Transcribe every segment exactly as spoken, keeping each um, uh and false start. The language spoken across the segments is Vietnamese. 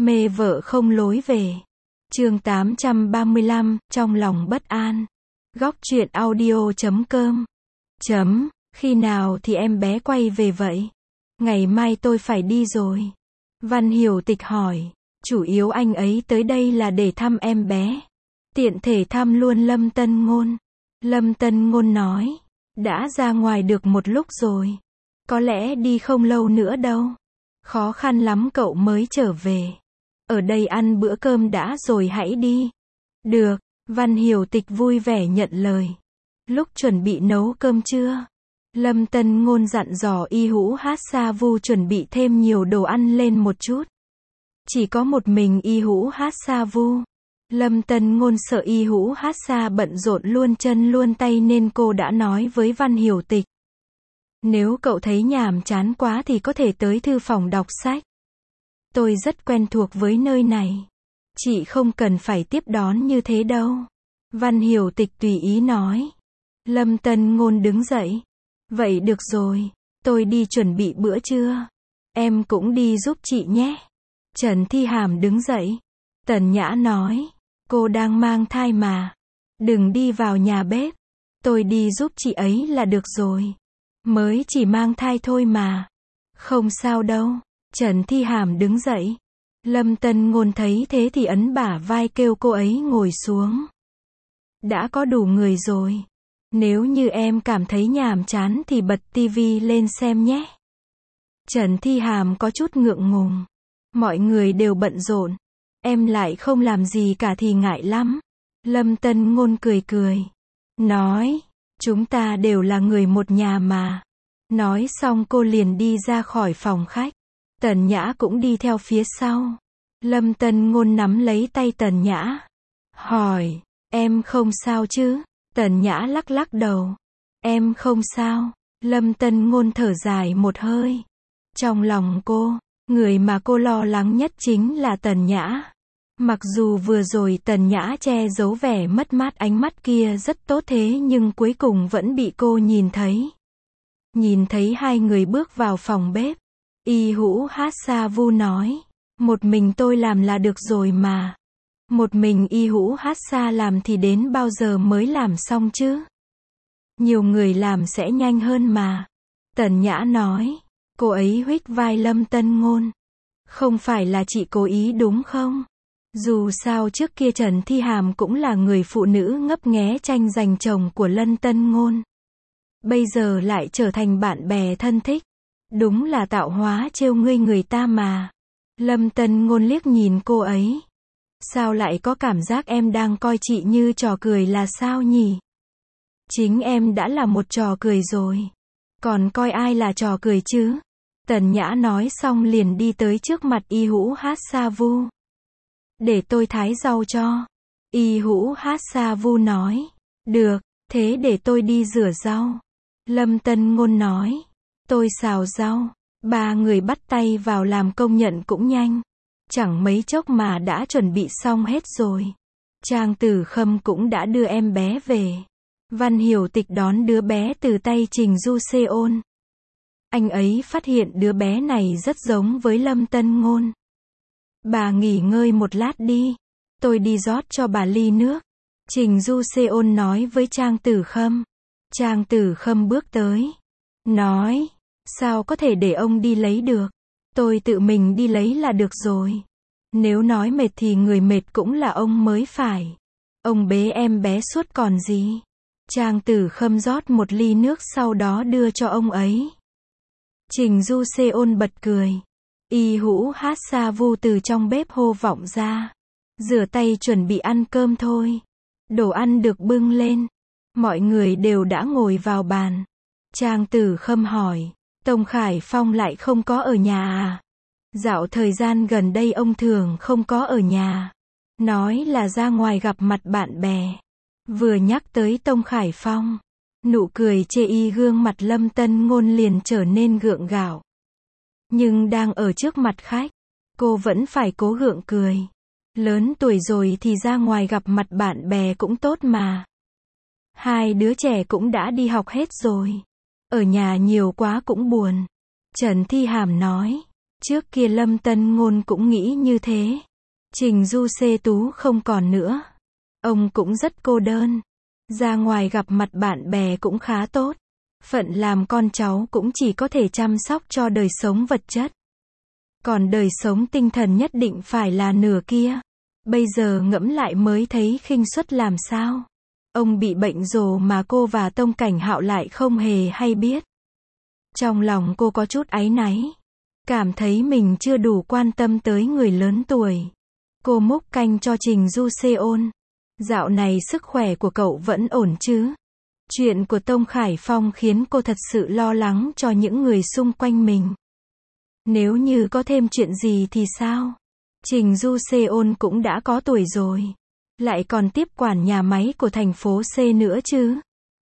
Mê vợ không lối về. Chương tám trăm ba mươi lăm, trong lòng bất an. Góc truyện audio chấm com. Chấm, khi nào thì em bé quay về vậy? Ngày mai tôi phải đi rồi. Văn Hiểu Tịch hỏi. Chủ yếu anh ấy tới đây là để thăm em bé. Tiện thể thăm luôn Lâm Tân Ngôn. Lâm Tân Ngôn nói. Đã ra ngoài được một lúc rồi. Có lẽ đi không lâu nữa đâu. Khó khăn lắm cậu mới trở về. Ở đây ăn bữa cơm đã rồi hãy đi. Được, Văn Hiểu Tịch vui vẻ nhận lời. Lúc chuẩn bị nấu cơm trưa, Lâm Tân Ngôn dặn dò Y Hữu Hát Sa Vu chuẩn bị thêm nhiều đồ ăn lên một chút. Chỉ có một mình Y Hữu Hát Sa Vu. Lâm Tân Ngôn sợ Y Hữu Hát Sa bận rộn luôn chân luôn tay nên cô đã nói với Văn Hiểu Tịch. Nếu cậu thấy nhàm chán quá thì có thể tới thư phòng đọc sách. Tôi rất quen thuộc với nơi này. Chị không cần phải tiếp đón như thế đâu. Văn Hiểu Tịch tùy ý nói. Lâm Tân Ngôn đứng dậy. Vậy được rồi, tôi đi chuẩn bị bữa trưa. Em cũng đi giúp chị nhé. Trần Thi Hàm đứng dậy. Tần Nhã nói. Cô đang mang thai mà. Đừng đi vào nhà bếp. Tôi đi giúp chị ấy là được rồi. Mới chỉ mang thai thôi mà. Không sao đâu. Trần Thi Hàm đứng dậy. Lâm Tân Ngôn thấy thế thì ấn bả vai kêu cô ấy ngồi xuống. Đã có đủ người rồi. Nếu như em cảm thấy nhàm chán thì bật tivi lên xem nhé. Trần Thi Hàm có chút ngượng ngùng. Mọi người đều bận rộn. Em lại không làm gì cả thì ngại lắm. Lâm Tân Ngôn cười cười. Nói, chúng ta đều là người một nhà mà. Nói xong cô liền đi ra khỏi phòng khách. Tần Nhã cũng đi theo phía sau. Lâm Tân Ngôn nắm lấy tay Tần Nhã. Hỏi, em không sao chứ? Tần Nhã lắc lắc đầu. Em không sao. Lâm Tân Ngôn thở dài một hơi. Trong lòng cô, người mà cô lo lắng nhất chính là Tần Nhã. Mặc dù vừa rồi Tần Nhã che giấu vẻ mất mát ánh mắt kia rất tốt thế nhưng cuối cùng vẫn bị cô nhìn thấy. Nhìn thấy hai người bước vào phòng bếp. Y Hữu Hát Sa Vu nói. Một mình tôi làm là được rồi mà. Một mình Y Hữu Hát Sa làm thì đến bao giờ mới làm xong chứ? Nhiều người làm sẽ nhanh hơn mà. Tần Nhã nói. Cô ấy huých vai Lâm Tân Ngôn. Không phải là chị cố ý đúng không? Dù sao trước kia Trần Thi Hàm cũng là người phụ nữ ngấp nghé tranh giành chồng của Lâm Tân Ngôn. Bây giờ lại trở thành bạn bè thân thích. Đúng là tạo hóa trêu ngươi người ta mà. Lâm Tân Ngôn liếc nhìn cô ấy. Sao lại có cảm giác em đang coi chị như trò cười là sao nhỉ? Chính em đã là một trò cười rồi. Còn coi ai là trò cười chứ? Tần Nhã nói xong liền đi tới trước mặt Y Hữu Hát Sa Vu. Để tôi thái rau cho. Y Hữu Hát Sa Vu nói. Được, thế để tôi đi rửa rau. Lâm Tân Ngôn nói. Tôi xào rau. Ba người bắt tay vào làm công nhận cũng nhanh. Chẳng mấy chốc mà đã chuẩn bị xong hết rồi. Trang Tử Khâm cũng đã đưa em bé về. Văn Hiểu Tịch đón đứa bé từ tay Trình Du Seon. Anh ấy phát hiện đứa bé này rất giống với Lâm Tân Ngôn. Bà nghỉ ngơi một lát đi. Tôi đi rót cho bà ly nước. Trình Du Seon nói với Trang Tử Khâm. Trang Tử Khâm bước tới. Nói. Sao có thể để ông đi lấy được? Tôi tự mình đi lấy là được rồi. Nếu nói mệt thì người mệt cũng là ông mới phải. Ông bế em bé suốt còn gì. Trang Tử Khâm rót một ly nước sau đó đưa cho ông ấy. Trình Du Seon bật cười. Y Hữu Hát Sa Vu từ trong bếp hô vọng ra. Rửa tay chuẩn bị ăn cơm thôi. Đồ ăn được bưng lên. Mọi người đều đã ngồi vào bàn. Trang Tử Khâm hỏi. Tông Khải Phong lại không có ở nhà à? Dạo thời gian gần đây ông thường không có ở nhà. Nói là ra ngoài gặp mặt bạn bè. Vừa nhắc tới Tông Khải Phong. Nụ cười chê y gương mặt Lâm Tân Ngôn liền trở nên gượng gạo. Nhưng đang ở trước mặt khách. Cô vẫn phải cố gượng cười. Lớn tuổi rồi thì ra ngoài gặp mặt bạn bè cũng tốt mà. Hai đứa trẻ cũng đã đi học hết rồi. Ở nhà nhiều quá cũng buồn. Trần Thi Hàm nói. Trước kia Lâm Tân Ngôn cũng nghĩ như thế. Trình Du Xê Tú không còn nữa. Ông cũng rất cô đơn. Ra ngoài gặp mặt bạn bè cũng khá tốt. Phận làm con cháu cũng chỉ có thể chăm sóc cho đời sống vật chất. Còn đời sống tinh thần nhất định phải là nửa kia. Bây giờ ngẫm lại mới thấy khinh suất làm sao. Ông bị bệnh rồ mà cô và Tông Cảnh Hạo lại không hề hay biết. Trong lòng cô có chút áy náy. Cảm thấy mình chưa đủ quan tâm tới người lớn tuổi. Cô múc canh cho Trình Du Xê ôn. Dạo này sức khỏe của cậu vẫn ổn chứ? Chuyện của Tông Khải Phong khiến cô thật sự lo lắng cho những người xung quanh mình. Nếu như có thêm chuyện gì thì sao? Trình Du Xê ôn cũng đã có tuổi rồi. Lại còn tiếp quản nhà máy của thành phố C nữa chứ.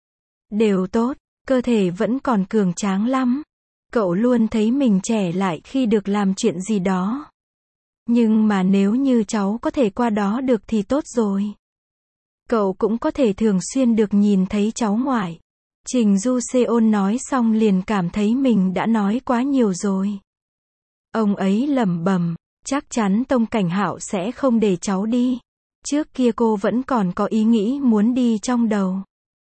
Đều tốt, cơ thể vẫn còn cường tráng lắm. Cậu luôn thấy mình trẻ lại khi được làm chuyện gì đó. Nhưng mà nếu như cháu có thể qua đó được thì tốt rồi. Cậu cũng có thể thường xuyên được nhìn thấy cháu ngoại. Trình Du Xê ôn nói xong liền cảm thấy mình đã nói quá nhiều rồi. Ông ấy lẩm bẩm, chắc chắn Tông Cảnh Hạo sẽ không để cháu đi. Trước kia cô vẫn còn có ý nghĩ muốn đi trong đầu.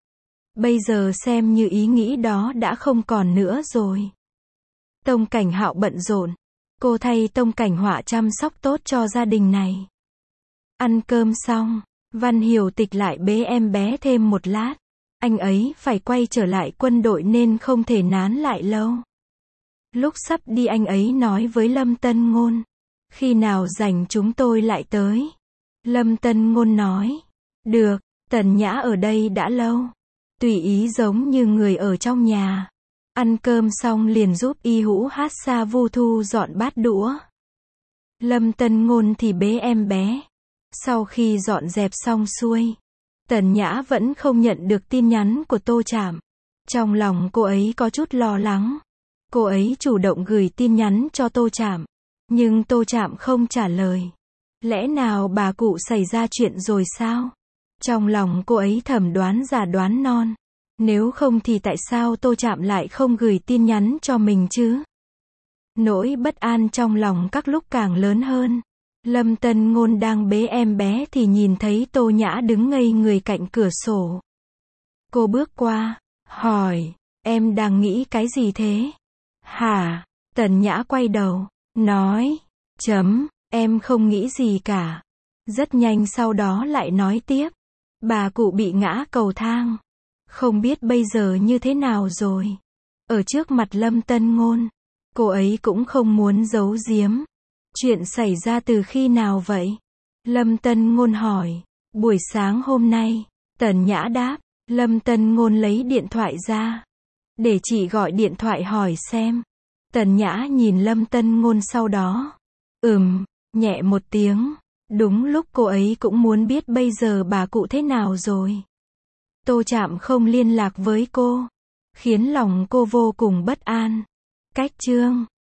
Bây giờ xem như ý nghĩ đó đã không còn nữa rồi. Tông Cảnh Hạo bận rộn. Cô thay Tông Cảnh Họa chăm sóc tốt cho gia đình này. Ăn cơm xong, Văn Hiểu Tịch lại bế em bé thêm một lát. Anh ấy phải quay trở lại quân đội nên không thể nán lại lâu. Lúc sắp đi anh ấy nói với Lâm Tân Ngôn. Khi nào rảnh chúng tôi lại tới. Lâm Tân Ngôn nói. Được, Tần Nhã ở đây đã lâu. Tùy ý giống như người ở trong nhà. Ăn cơm xong liền giúp Y Hữu Hát Sa Vu thu dọn bát đũa. Lâm Tân Ngôn thì bế em bé. Sau khi dọn dẹp xong xuôi, Tần Nhã vẫn không nhận được tin nhắn của Tô Trạm. Trong lòng cô ấy có chút lo lắng. Cô ấy chủ động gửi tin nhắn cho Tô Trạm, nhưng Tô Trạm không trả lời. Lẽ nào bà cụ xảy ra chuyện rồi sao? Trong lòng cô ấy thầm đoán già đoán non. Nếu không thì tại sao Tô Trạm lại không gửi tin nhắn cho mình chứ? Nỗi bất an trong lòng các lúc càng lớn hơn. Lâm Tân Ngôn đang bế em bé thì nhìn thấy Tô Nhã đứng ngây người cạnh cửa sổ. Cô bước qua, hỏi, em đang nghĩ cái gì thế? Hả? Tần Nhã quay đầu, nói, chấm, em không nghĩ gì cả. Rất nhanh sau đó lại nói tiếp, bà cụ bị ngã cầu thang. Không biết bây giờ như thế nào rồi. Ở trước mặt Lâm Tân Ngôn, cô ấy cũng không muốn giấu giếm. Chuyện xảy ra từ khi nào vậy? Lâm Tân Ngôn hỏi. Buổi sáng hôm nay. Tần Nhã đáp. Lâm Tân Ngôn lấy điện thoại ra. Để chị gọi điện thoại hỏi xem. Tần Nhã nhìn Lâm Tân Ngôn sau đó. Ừm, nhẹ một tiếng. Đúng lúc cô ấy cũng muốn biết bây giờ bà cụ thế nào rồi. Tô Trạm không liên lạc với cô, khiến lòng cô vô cùng bất an. Cách chương